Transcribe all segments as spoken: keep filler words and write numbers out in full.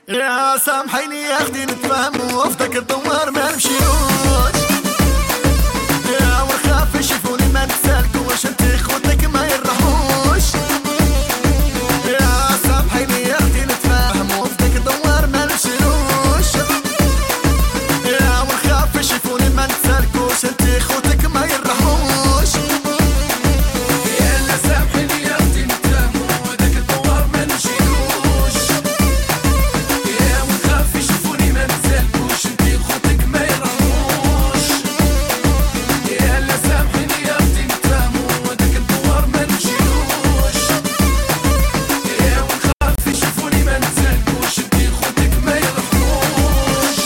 يا سامحيني يا اختي نتفاهم وافتكر دوار ما نمشيوش. يا ونخاف يشوفوني ما نسالكوش انتي خوتك ما يرحموش. يا سامحيني يا اختي نتفاهم وافتكر دوار ما نمشيوش. يا ونخاف يشوفوني ما نسالكوش انتي خوتك ما يرحموش. يا سامحيني يا اختي نتفاهم وهداك الدوار ما نمشيوش. يا ونخاف يشوفوني ما نسالكوش انتي خوتك ما يرحموش. يا سامحيني يا اختي نتفاهم وهداك الدوار ما نمشيوش. يا ونخاف يشوفوني ما نسالكوش انتي خوتك ما يرحموش.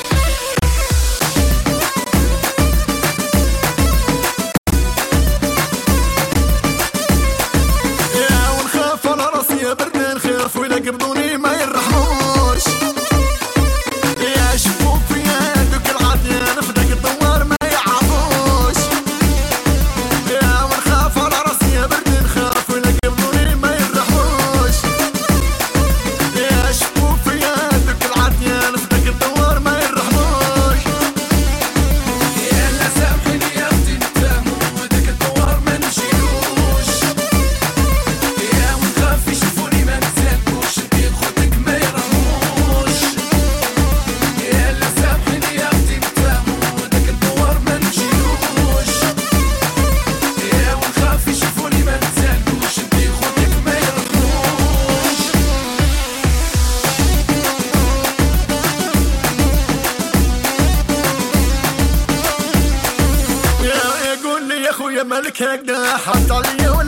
يا ونخاف على راسي يا برد نخاف وإلا قبضوني ما يرحموش. يا شوفوا فيا دوك العطيان في داك الدوار ما يعرفوش. يا ونخاف على راسي يا برد نخاف وإلا قبضوني ما يرحموش. يا شوفوا فيا دوك العطيان في داك الدوار ما يرحموش. يا سامحيني يا اختي نتفاهمو وهداك الدوار ما نمشيوش. يا ونخاف يشوفوني ما نسالكوش انتي خوتك ما يرحموش. يا سامحيني يا اختي نتفاهمو وهداك الدوار ما نمشيوش. يا ونخاف يشوفوني ما نسالكوش انتي خوتك ما يرحموش. يا يقول لي يا خويا مالك هكذا حط عليا